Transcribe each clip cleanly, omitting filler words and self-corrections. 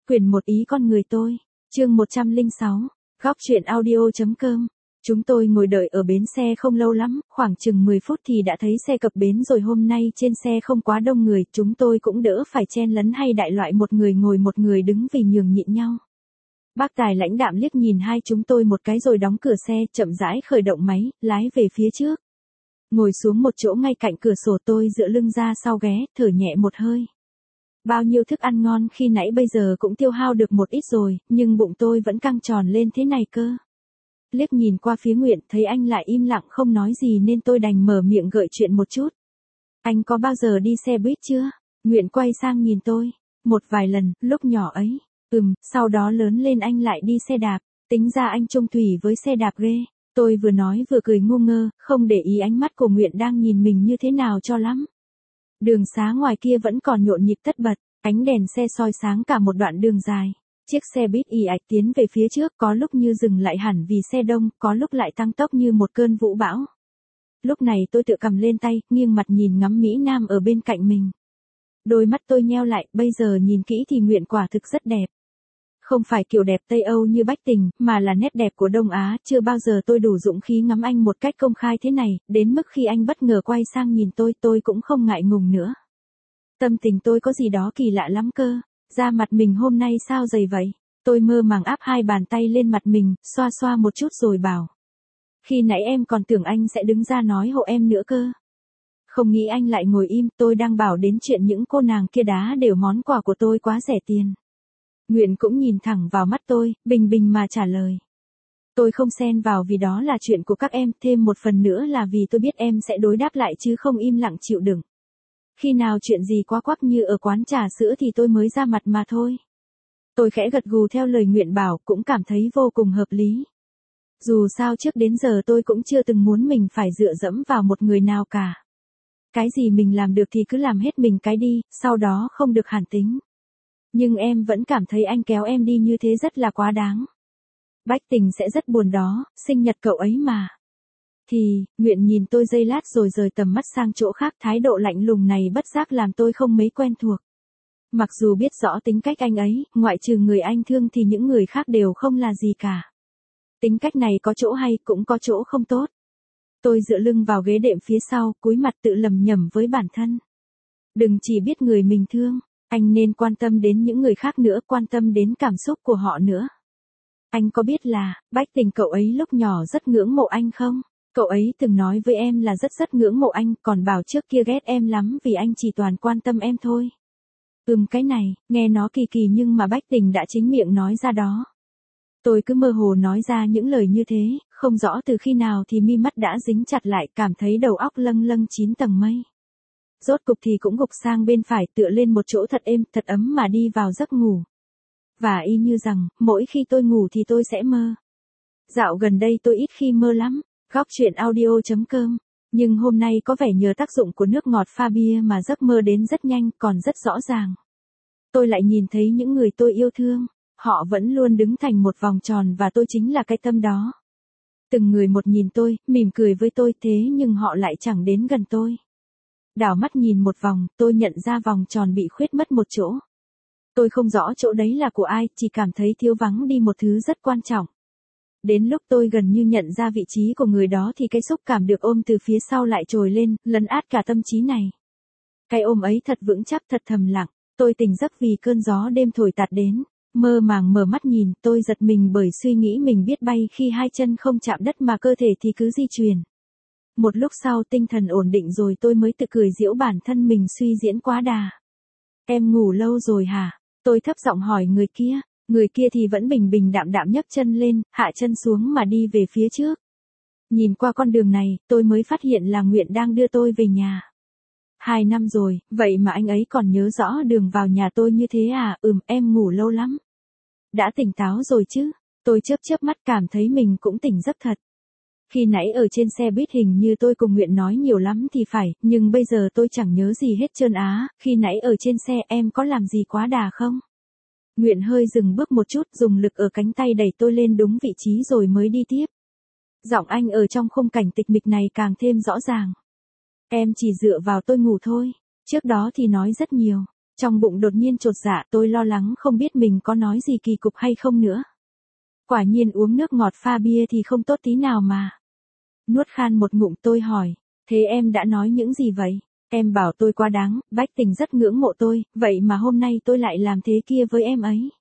Quyển 1 Ý con người tôi. Chương 106. Góc truyện audio.com. Chúng tôi ngồi đợi ở bến xe không lâu lắm, khoảng chừng 10 phút thì đã thấy xe cập bến rồi. Hôm nay trên xe không quá đông người, chúng tôi cũng đỡ phải chen lấn hay đại loại một người ngồi một người đứng vì nhường nhịn nhau. Bác tài lãnh đạm liếc nhìn hai chúng tôi một cái rồi đóng cửa xe, chậm rãi khởi động máy, lái về phía trước. Ngồi xuống một chỗ ngay cạnh cửa sổ, tôi dựa lưng ra sau ghế, thở nhẹ một hơi. Bao nhiêu thức ăn ngon khi nãy bây giờ cũng tiêu hao được một ít rồi, nhưng bụng tôi vẫn căng tròn lên thế này cơ. Liếc nhìn qua phía Nguyện, thấy anh lại im lặng không nói gì nên tôi đành mở miệng gợi chuyện một chút. Anh có bao giờ đi xe buýt chưa? Nguyện quay sang nhìn tôi. Một vài lần, lúc nhỏ ấy. Sau đó lớn lên anh lại đi xe đạp. Tính ra anh chung thủy với xe đạp ghê. Tôi vừa nói vừa cười ngu ngơ, không để ý ánh mắt của Nguyện đang nhìn mình như thế nào cho lắm. Đường xá ngoài kia vẫn còn nhộn nhịp tất bật, ánh đèn xe soi sáng cả một đoạn đường dài. Chiếc xe buýt ì ạch tiến về phía trước, có lúc như dừng lại hẳn vì xe đông, có lúc lại tăng tốc như một cơn vũ bão. Lúc này tôi tựa cầm lên tay, nghiêng mặt nhìn ngắm Mỹ Nam ở bên cạnh mình. Đôi mắt tôi nheo lại, bây giờ nhìn kỹ thì Nguyện quả thực rất đẹp. Không phải kiểu đẹp Tây Âu như Bách Tình, mà là nét đẹp của Đông Á. Chưa bao giờ tôi đủ dũng khí ngắm anh một cách công khai thế này, đến mức khi anh bất ngờ quay sang nhìn tôi cũng không ngại ngùng nữa. Tâm tình tôi có gì đó kỳ lạ lắm cơ. Da mặt mình hôm nay sao dày vậy? Tôi mơ màng áp hai bàn tay lên mặt mình, xoa xoa một chút rồi bảo. Khi nãy em còn tưởng anh sẽ đứng ra nói hộ em nữa cơ. Không nghĩ anh lại ngồi im, tôi đang bảo đến chuyện những cô nàng kia đá đều món quà của tôi quá rẻ tiền. Nguyện cũng nhìn thẳng vào mắt tôi, bình bình mà trả lời. Tôi không xen vào vì đó là chuyện của các em, thêm một phần nữa là vì tôi biết em sẽ đối đáp lại chứ không im lặng chịu đựng. Khi nào chuyện gì quá quắc như ở quán trà sữa thì tôi mới ra mặt mà thôi. Tôi khẽ gật gù theo lời Nguyện bảo, cũng cảm thấy vô cùng hợp lý. Dù sao trước đến giờ tôi cũng chưa từng muốn mình phải dựa dẫm vào một người nào cả. Cái gì mình làm được thì cứ làm hết mình cái đi, sau đó không được hẳn tính. Nhưng em vẫn cảm thấy anh kéo em đi như thế rất là quá đáng. Bách Tình sẽ rất buồn đó, sinh nhật cậu ấy mà. Thì, Nguyện nhìn tôi giây lát rồi rời tầm mắt sang chỗ khác, thái độ lạnh lùng này bất giác làm tôi không mấy quen thuộc. Mặc dù biết rõ tính cách anh ấy, ngoại trừ người anh thương thì những người khác đều không là gì cả. Tính cách này có chỗ hay cũng có chỗ không tốt. Tôi dựa lưng vào ghế đệm phía sau, cúi mặt tự lẩm nhẩm với bản thân. Đừng chỉ biết người mình thương, anh nên quan tâm đến những người khác nữa, quan tâm đến cảm xúc của họ nữa. Anh có biết là, Bách Tình cậu ấy lúc nhỏ rất ngưỡng mộ anh không? Cậu ấy từng nói với em là rất ngưỡng mộ anh, còn bảo trước kia ghét em lắm vì anh chỉ toàn quan tâm em thôi. Cái này, nghe nó kỳ kỳ nhưng mà Bách Tình đã chính miệng nói ra đó. Tôi cứ mơ hồ nói ra những lời như thế, không rõ từ khi nào thì mi mắt đã dính chặt lại, cảm thấy đầu óc lâng lâng 9 tầng mây. Rốt cục thì cũng gục sang bên phải, tựa lên một chỗ thật êm, thật ấm mà đi vào giấc ngủ. Và y như rằng, mỗi khi tôi ngủ thì tôi sẽ mơ. Dạo gần đây tôi ít khi mơ lắm. Góc truyện audio.com. Nhưng hôm nay có vẻ nhờ tác dụng của nước ngọt pha bia mà giấc mơ đến rất nhanh, còn rất rõ ràng. Tôi lại nhìn thấy những người tôi yêu thương. Họ vẫn luôn đứng thành một vòng tròn và tôi chính là cái tâm đó. Từng người một nhìn tôi, mỉm cười với tôi, thế nhưng họ lại chẳng đến gần tôi. Đảo mắt nhìn một vòng, tôi nhận ra vòng tròn bị khuyết mất một chỗ. Tôi không rõ chỗ đấy là của ai, chỉ cảm thấy thiếu vắng đi một thứ rất quan trọng. Đến lúc tôi gần như nhận ra vị trí của người đó thì cái xúc cảm được ôm từ phía sau lại trồi lên, lấn át cả tâm trí này. Cái ôm ấy thật vững chắc, thật thầm lặng. Tôi tỉnh giấc vì cơn gió đêm thổi tạt đến. Mơ màng mở mắt nhìn, tôi giật mình bởi suy nghĩ mình biết bay khi hai chân không chạm đất mà cơ thể thì cứ di chuyển. Một lúc sau tinh thần ổn định rồi tôi mới tự cười giễu bản thân mình suy diễn quá đà. Em ngủ lâu rồi hả? Tôi thấp giọng hỏi người kia. Người kia thì vẫn bình bình đạm đạm nhấc chân lên, hạ chân xuống mà đi về phía trước. Nhìn qua con đường này, tôi mới phát hiện là Nguyện đang đưa tôi về nhà. 2 năm rồi, vậy mà anh ấy còn nhớ rõ đường vào nhà tôi như thế à? Em ngủ lâu lắm. Đã tỉnh táo rồi chứ? Tôi chớp mắt cảm thấy mình cũng tỉnh giấc thật. Khi nãy ở trên xe buýt hình như tôi cùng Nguyện nói nhiều lắm thì phải, nhưng bây giờ tôi chẳng nhớ gì hết trơn á. Khi nãy ở trên xe em có làm gì quá đà không? Nguyện hơi dừng bước một chút, dùng lực ở cánh tay đẩy tôi lên đúng vị trí rồi mới đi tiếp. Giọng anh ở trong khung cảnh tịch mịch này càng thêm rõ ràng. Em chỉ dựa vào tôi ngủ thôi, trước đó thì nói rất nhiều. Trong bụng đột nhiên chột dạ, tôi lo lắng không biết mình có nói gì kỳ cục hay không nữa. Quả nhiên uống nước ngọt pha bia thì không tốt tí nào mà. Nuốt khan một ngụm tôi hỏi, thế em đã nói những gì vậy? Em bảo tôi quá đáng, Bách Tình rất ngưỡng mộ tôi, vậy mà hôm nay tôi lại làm thế kia với em ấy.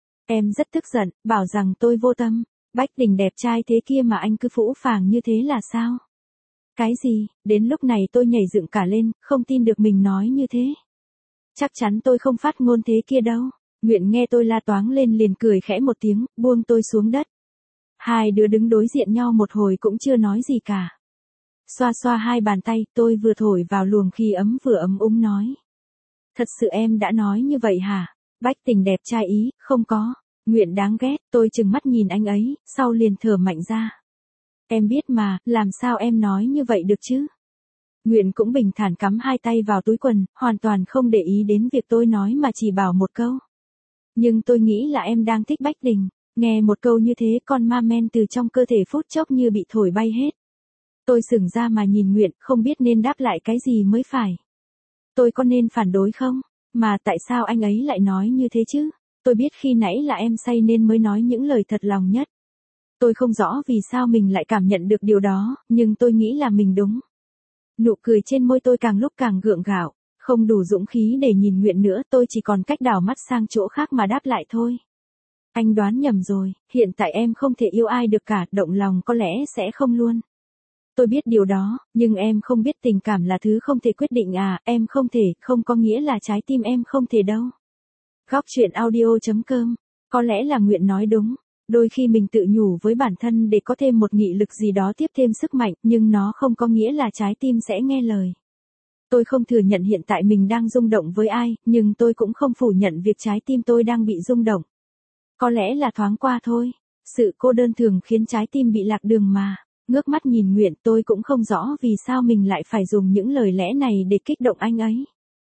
Em rất tức giận, bảo rằng tôi vô tâm, Bách Tình đẹp trai thế kia mà anh cứ phũ phàng như thế là sao? Cái gì? Đến lúc này tôi nhảy dựng cả lên, không tin được mình nói như thế. Chắc chắn tôi không phát ngôn thế kia đâu. Nguyện nghe tôi la toáng lên liền cười khẽ một tiếng, buông tôi xuống đất. Hai đứa đứng đối diện nhau một hồi cũng chưa nói gì cả. Xoa xoa hai bàn tay, tôi vừa thổi vào luồng khí ấm vừa ấm úng nói. Thật sự em đã nói như vậy hả? Bách Tình đẹp trai ý, không có. Nguyện đáng ghét, tôi trừng mắt nhìn anh ấy, sau liền thở mạnh ra. Em biết mà, làm sao em nói như vậy được chứ? Nguyện cũng bình thản cắm hai tay vào túi quần, hoàn toàn không để ý đến việc tôi nói mà chỉ bảo một câu. Nhưng tôi nghĩ là em đang thích Bách Tình. Nghe một câu như thế con ma men từ trong cơ thể phút chốc như bị thổi bay hết. Tôi sững ra mà nhìn Nguyện, không biết nên đáp lại cái gì mới phải. Tôi có nên phản đối không? Mà tại sao anh ấy lại nói như thế chứ? Tôi biết khi nãy là em say nên mới nói những lời thật lòng nhất. Tôi không rõ vì sao mình lại cảm nhận được điều đó, nhưng tôi nghĩ là mình đúng. Nụ cười trên môi tôi càng lúc càng gượng gạo, không đủ dũng khí để nhìn Nguyện nữa, tôi chỉ còn cách đảo mắt sang chỗ khác mà đáp lại thôi. Anh đoán nhầm rồi, hiện tại em không thể yêu ai được cả, động lòng có lẽ sẽ không luôn. Tôi biết điều đó, nhưng em không biết tình cảm là thứ không thể quyết định à, em không thể, không có nghĩa là trái tim em không thể đâu. Góc truyện audio.com, có lẽ là Nguyện nói đúng. Đôi khi mình tự nhủ với bản thân để có thêm một nghị lực gì đó tiếp thêm sức mạnh, nhưng nó không có nghĩa là trái tim sẽ nghe lời. Tôi không thừa nhận hiện tại mình đang rung động với ai, nhưng tôi cũng không phủ nhận việc trái tim tôi đang bị rung động. Có lẽ là thoáng qua thôi. Sự cô đơn thường khiến trái tim bị lạc đường mà. Ngước mắt nhìn Nguyện, tôi cũng không rõ vì sao mình lại phải dùng những lời lẽ này để kích động anh ấy.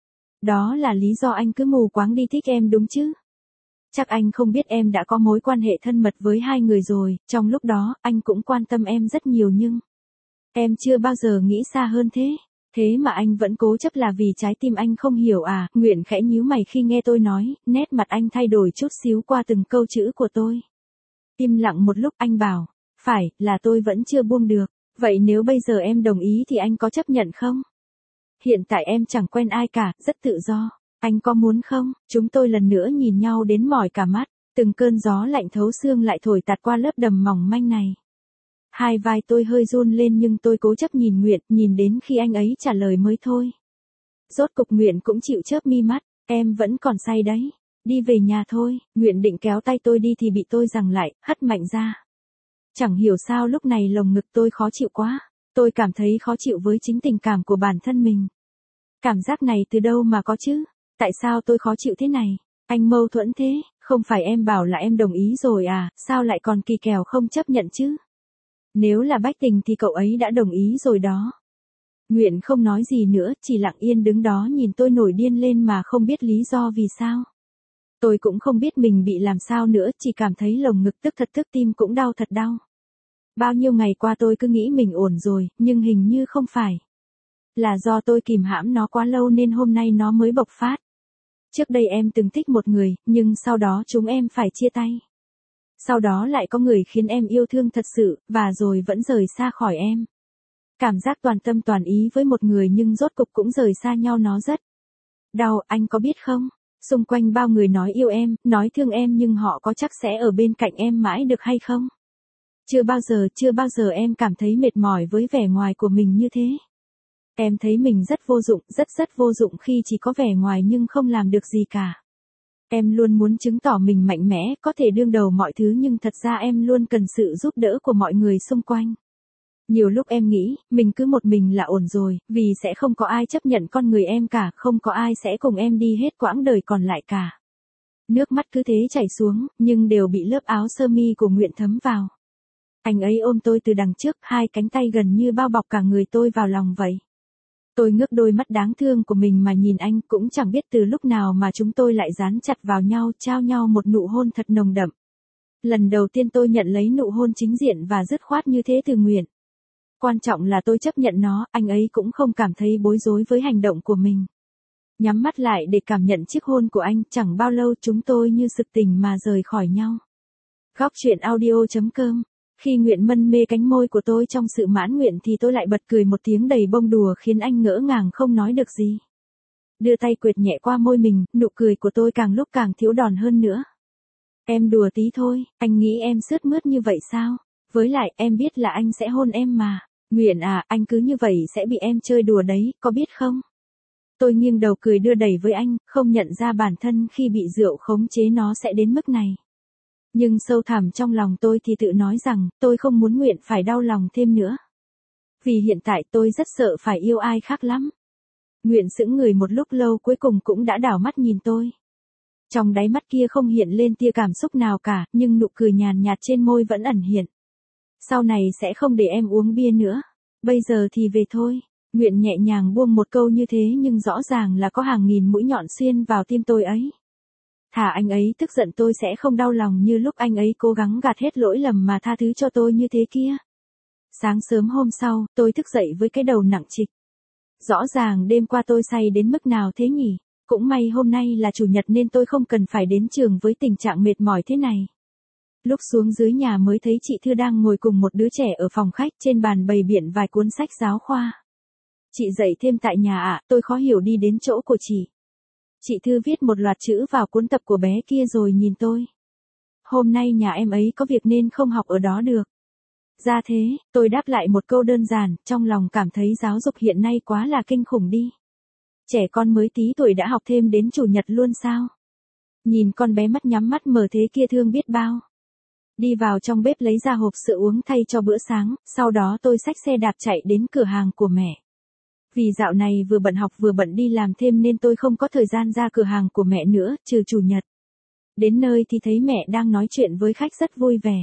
Đó là lý do anh cứ mù quáng đi thích em đúng chứ? Chắc anh không biết em đã có mối quan hệ thân mật với hai người rồi, trong lúc đó, anh cũng quan tâm em rất nhiều nhưng em chưa bao giờ nghĩ xa hơn thế. Thế mà anh vẫn cố chấp là vì trái tim anh không hiểu à? Nguyện khẽ nhíu mày khi nghe tôi nói, nét mặt anh thay đổi chút xíu qua từng câu chữ của tôi. Im lặng một lúc anh bảo, phải, là tôi vẫn chưa buông được. Vậy nếu bây giờ em đồng ý thì anh có chấp nhận không? Hiện tại em chẳng quen ai cả, rất tự do. Anh có muốn không? Chúng tôi lần nữa nhìn nhau đến mỏi cả mắt. Từng cơn gió lạnh thấu xương lại thổi tạt qua lớp đầm mỏng manh này. Hai vai tôi hơi run lên nhưng tôi cố chấp nhìn Nguyện, nhìn đến khi anh ấy trả lời mới thôi. Rốt cục Nguyện cũng chịu chớp mi mắt, em vẫn còn say đấy. Đi về nhà thôi. Nguyện định kéo tay tôi đi thì bị tôi giằng lại, hất mạnh ra. Chẳng hiểu sao lúc này lồng ngực tôi khó chịu quá. Tôi cảm thấy khó chịu với chính tình cảm của bản thân mình. Cảm giác này từ đâu mà có chứ? Tại sao tôi khó chịu thế này? Anh mâu thuẫn thế, không phải em bảo là em đồng ý rồi à, sao lại còn kỳ kèo không chấp nhận chứ? Nếu là Bách Tình thì cậu ấy đã đồng ý rồi đó. Nguyện không nói gì nữa, chỉ lặng yên đứng đó nhìn tôi nổi điên lên mà không biết lý do vì sao. Tôi cũng không biết mình bị làm sao nữa, chỉ cảm thấy lồng ngực tức tim cũng đau thật đau. Bao nhiêu ngày qua tôi cứ nghĩ mình ổn rồi, nhưng hình như không phải. Là do tôi kìm hãm nó quá lâu nên hôm nay nó mới bộc phát. Trước đây em từng thích một người, nhưng sau đó chúng em phải chia tay. Sau đó lại có người khiến em yêu thương thật sự, và rồi vẫn rời xa khỏi em. Cảm giác toàn tâm toàn ý với một người nhưng rốt cục cũng rời xa nhau nó rất đau, anh có biết không? Xung quanh bao người nói yêu em, nói thương em nhưng họ có chắc sẽ ở bên cạnh em mãi được hay không? Chưa bao giờ em cảm thấy mệt mỏi với vẻ ngoài của mình như thế. Em thấy mình rất vô dụng, rất vô dụng khi chỉ có vẻ ngoài nhưng không làm được gì cả. Em luôn muốn chứng tỏ mình mạnh mẽ, có thể đương đầu mọi thứ nhưng thật ra em luôn cần sự giúp đỡ của mọi người xung quanh. Nhiều lúc em nghĩ, mình cứ một mình là ổn rồi, vì sẽ không có ai chấp nhận con người em cả, không có ai sẽ cùng em đi hết quãng đời còn lại cả. Nước mắt cứ thế chảy xuống, nhưng đều bị lớp áo sơ mi của Nguyện thấm vào. Anh ấy ôm tôi từ đằng trước, hai cánh tay gần như bao bọc cả người tôi vào lòng vậy. Tôi ngước đôi mắt đáng thương của mình mà nhìn anh, cũng chẳng biết từ lúc nào mà chúng tôi lại dán chặt vào nhau, trao nhau một nụ hôn thật nồng đậm. Lần đầu tiên tôi nhận lấy nụ hôn chính diện và dứt khoát như thế từ Nguyện. Quan trọng là tôi chấp nhận nó, anh ấy cũng không cảm thấy bối rối với hành động của mình. Nhắm mắt lại để cảm nhận chiếc hôn của anh, chẳng bao lâu chúng tôi như sực tỉnh mà rời khỏi nhau. Góc truyện audio.com. Khi Nguyện mân mê cánh môi của tôi trong sự mãn nguyện thì tôi lại bật cười một tiếng đầy bông đùa khiến anh ngỡ ngàng không nói được gì. Đưa tay quệt nhẹ qua môi mình, nụ cười của tôi càng lúc càng thiếu đòn hơn nữa. Em đùa tí thôi, anh nghĩ em sướt mướt như vậy sao? Với lại em biết là anh sẽ hôn em mà. Nguyện à, anh cứ như vậy sẽ bị em chơi đùa đấy, có biết không? Tôi nghiêng đầu cười đưa đẩy với anh, không nhận ra bản thân khi bị rượu khống chế nó sẽ đến mức này. Nhưng sâu thẳm trong lòng tôi thì tự nói rằng, tôi không muốn Nguyện phải đau lòng thêm nữa. Vì hiện tại tôi rất sợ phải yêu ai khác lắm. Nguyện sững người một lúc lâu cuối cùng cũng đã đảo mắt nhìn tôi. Trong đáy mắt kia không hiện lên tia cảm xúc nào cả, nhưng nụ cười nhàn nhạt trên môi vẫn ẩn hiện. Sau này sẽ không để em uống bia nữa. Bây giờ thì về thôi. Nguyện nhẹ nhàng buông một câu như thế nhưng rõ ràng là có hàng nghìn mũi nhọn xuyên vào tim tôi ấy. Thà anh ấy tức giận tôi sẽ không đau lòng như lúc anh ấy cố gắng gạt hết lỗi lầm mà tha thứ cho tôi như thế kia. Sáng sớm hôm sau, tôi thức dậy với cái đầu nặng trịch. Rõ ràng đêm qua tôi say đến mức nào thế nhỉ? Cũng may hôm nay là chủ nhật nên tôi không cần phải đến trường với tình trạng mệt mỏi thế này. Lúc xuống dưới nhà mới thấy chị Thư đang ngồi cùng một đứa trẻ ở phòng khách, trên bàn bày biện vài cuốn sách giáo khoa. Chị dạy thêm tại nhà ạ, tôi khó hiểu đi đến chỗ của chị. Chị Thư viết một loạt chữ vào cuốn tập của bé kia rồi nhìn tôi. Hôm nay nhà em ấy có việc nên không học ở đó được. Ra thế, tôi đáp lại một câu đơn giản, trong lòng cảm thấy giáo dục hiện nay quá là kinh khủng đi. Trẻ con mới tí tuổi đã học thêm đến chủ nhật luôn sao? Nhìn con bé mắt nhắm mắt mở thế kia thương biết bao. Đi vào trong bếp lấy ra hộp sữa uống thay cho bữa sáng, sau đó tôi xách xe đạp chạy đến cửa hàng của mẹ. Vì dạo này vừa bận học vừa bận đi làm thêm nên tôi không có thời gian ra cửa hàng của mẹ nữa, trừ chủ nhật. Đến nơi thì thấy mẹ đang nói chuyện với khách rất vui vẻ.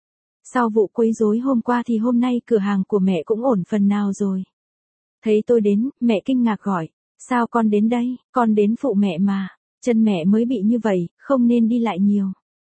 Sau vụ quấy rối hôm qua thì hôm nay cửa hàng của mẹ cũng ổn phần nào rồi. Thấy tôi đến, mẹ kinh ngạc gọi, sao con đến đây, con đến phụ mẹ mà, chân mẹ mới bị như vậy, không nên đi lại nhiều.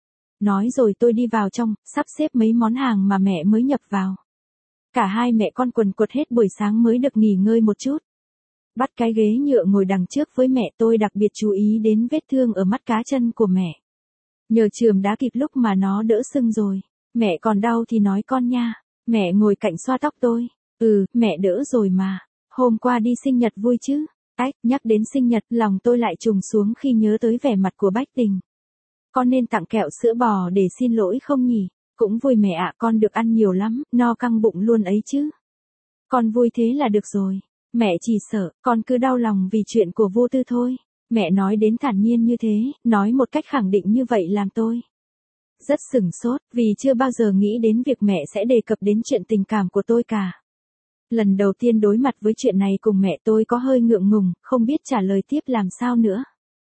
Nói rồi tôi đi vào trong, sắp xếp mấy món hàng mà mẹ mới nhập vào. Cả hai mẹ con quần quật hết buổi sáng mới được nghỉ ngơi một chút. Bắt cái ghế nhựa ngồi đằng trước với mẹ tôi đặc biệt chú ý đến vết thương ở mắt cá chân của mẹ. Nhờ chườm đá kịp lúc mà nó đỡ sưng rồi. Mẹ còn đau thì nói con nha. Mẹ ngồi cạnh xoa tóc tôi. Mẹ đỡ rồi mà. Hôm qua đi sinh nhật vui chứ. Nhắc đến sinh nhật lòng tôi lại trùng xuống khi nhớ tới vẻ mặt của Bách Tình. Con nên tặng kẹo sữa bò để xin lỗi không nhỉ? Cũng vui mẹ ạ, con được ăn nhiều lắm, no căng bụng luôn ấy chứ. Con vui thế là được rồi. Mẹ chỉ sợ, con cứ đau lòng vì chuyện của vô tư thôi. Mẹ nói đến thản nhiên như thế, nói một cách khẳng định như vậy làm tôi rất sửng sốt, vì chưa bao giờ nghĩ đến việc mẹ sẽ đề cập đến chuyện tình cảm của tôi cả. Lần đầu tiên đối mặt với chuyện này cùng mẹ tôi có hơi ngượng ngùng, không biết trả lời tiếp làm sao nữa.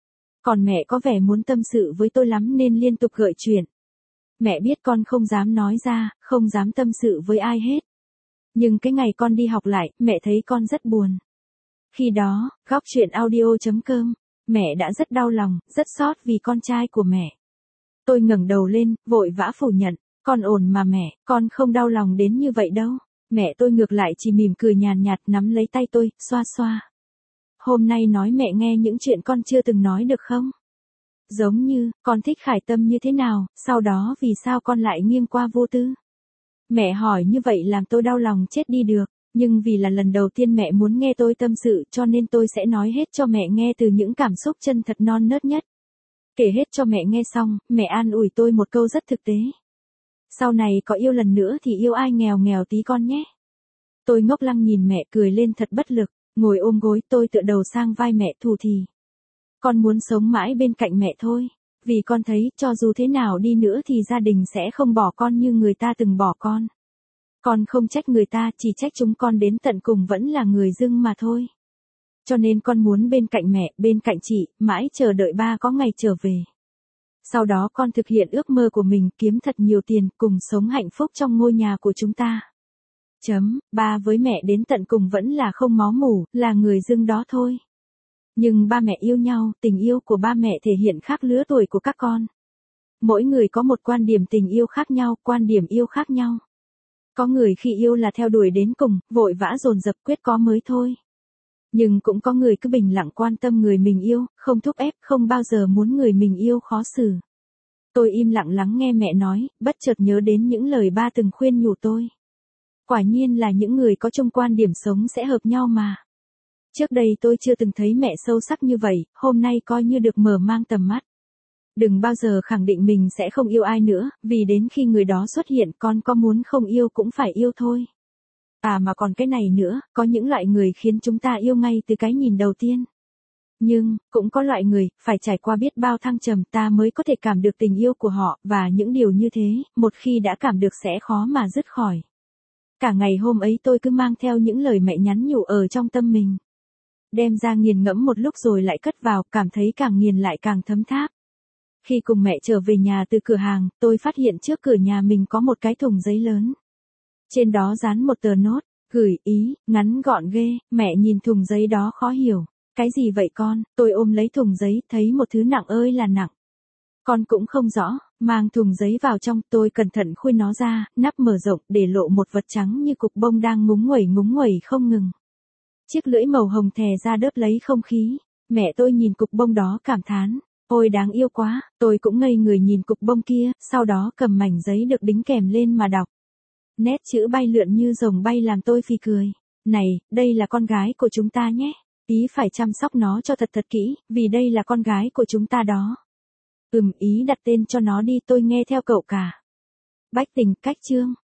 Còn mẹ có vẻ muốn tâm sự với tôi lắm nên liên tục gợi chuyện. Mẹ biết con không dám nói ra, không dám tâm sự với ai hết. Nhưng cái ngày con đi học lại, mẹ thấy con rất buồn. Khi đó, góc truyện audio.com, mẹ đã rất đau lòng, rất xót vì con trai của mẹ. Tôi ngẩng đầu lên, vội vã phủ nhận, con ổn mà mẹ, con không đau lòng đến như vậy đâu. Mẹ tôi ngược lại chỉ mỉm cười nhàn nhạt nắm lấy tay tôi, xoa xoa. Hôm nay nói mẹ nghe những chuyện con chưa từng nói được không? Giống như, con thích Khải Tâm như thế nào, sau đó vì sao con lại nghiêng qua vô tư? Mẹ hỏi như vậy làm tôi đau lòng chết đi được, nhưng vì là lần đầu tiên mẹ muốn nghe tôi tâm sự cho nên tôi sẽ nói hết cho mẹ nghe từ những cảm xúc chân thật non nớt nhất. Kể hết cho mẹ nghe xong, mẹ an ủi tôi một câu rất thực tế. Sau này có yêu lần nữa thì yêu ai nghèo nghèo tí con nhé. Tôi ngốc lăng nhìn mẹ cười lên thật bất lực, ngồi ôm gối tôi tựa đầu sang vai mẹ thủ thỉ. Con muốn sống mãi bên cạnh mẹ thôi, vì con thấy cho dù thế nào đi nữa thì gia đình sẽ không bỏ con như người ta từng bỏ con. Con không trách người ta, chỉ trách chúng con đến tận cùng vẫn là người dưng mà thôi. Cho nên con muốn bên cạnh mẹ, bên cạnh chị, mãi chờ đợi ba có ngày trở về. Sau đó con thực hiện ước mơ của mình, kiếm thật nhiều tiền, cùng sống hạnh phúc trong ngôi nhà của chúng ta. Ba với mẹ đến tận cùng vẫn là không máu mủ, là người dưng đó thôi. Nhưng ba mẹ yêu nhau, tình yêu của ba mẹ thể hiện khác lứa tuổi của các con. Mỗi người có một quan điểm tình yêu khác nhau, quan điểm yêu khác nhau. Có người khi yêu là theo đuổi đến cùng, vội vã dồn dập quyết có mới thôi. Nhưng cũng có người cứ bình lặng quan tâm người mình yêu, không thúc ép, không bao giờ muốn người mình yêu khó xử. Tôi im lặng lắng nghe mẹ nói, bất chợt nhớ đến những lời ba từng khuyên nhủ tôi. Quả nhiên là những người có chung quan điểm sống sẽ hợp nhau mà. Trước đây tôi chưa từng thấy mẹ sâu sắc như vậy, hôm nay coi như được mở mang tầm mắt. Đừng bao giờ khẳng định mình sẽ không yêu ai nữa, vì đến khi người đó xuất hiện con có muốn không yêu cũng phải yêu thôi. À mà còn cái này nữa, có những loại người khiến chúng ta yêu ngay từ cái nhìn đầu tiên. Nhưng, cũng có loại người, phải trải qua biết bao thăng trầm ta mới có thể cảm được tình yêu của họ, và những điều như thế, một khi đã cảm được sẽ khó mà dứt khỏi. Cả ngày hôm ấy tôi cứ mang theo những lời mẹ nhắn nhủ ở trong tâm mình. Đem ra nghiền ngẫm một lúc rồi lại cất vào, cảm thấy càng nghiền lại càng thấm tháp. Khi cùng mẹ trở về nhà từ cửa hàng, tôi phát hiện trước cửa nhà mình có một cái thùng giấy lớn. Trên đó dán một tờ nốt, gửi ý, ngắn gọn ghê, mẹ nhìn thùng giấy đó khó hiểu. Cái gì vậy con? Tôi ôm lấy thùng giấy, thấy một thứ nặng ơi là nặng. Con cũng không rõ, mang thùng giấy vào trong, tôi cẩn thận khui nó ra, nắp mở rộng, để lộ một vật trắng như cục bông đang ngúng nguẩy không ngừng. Chiếc lưỡi màu hồng thè ra đớp lấy không khí. Mẹ tôi nhìn cục bông đó cảm thán. Ôi đáng yêu quá, tôi cũng ngây người nhìn cục bông kia, sau đó cầm mảnh giấy được đính kèm lên mà đọc. Nét chữ bay lượn như rồng bay làm tôi phì cười. Này, đây là con gái của chúng ta nhé. Ý phải chăm sóc nó cho thật kỹ, vì đây là con gái của chúng ta đó. Ý đặt tên cho nó đi, tôi nghe theo cậu cả. Bách Tình, Cách Chương.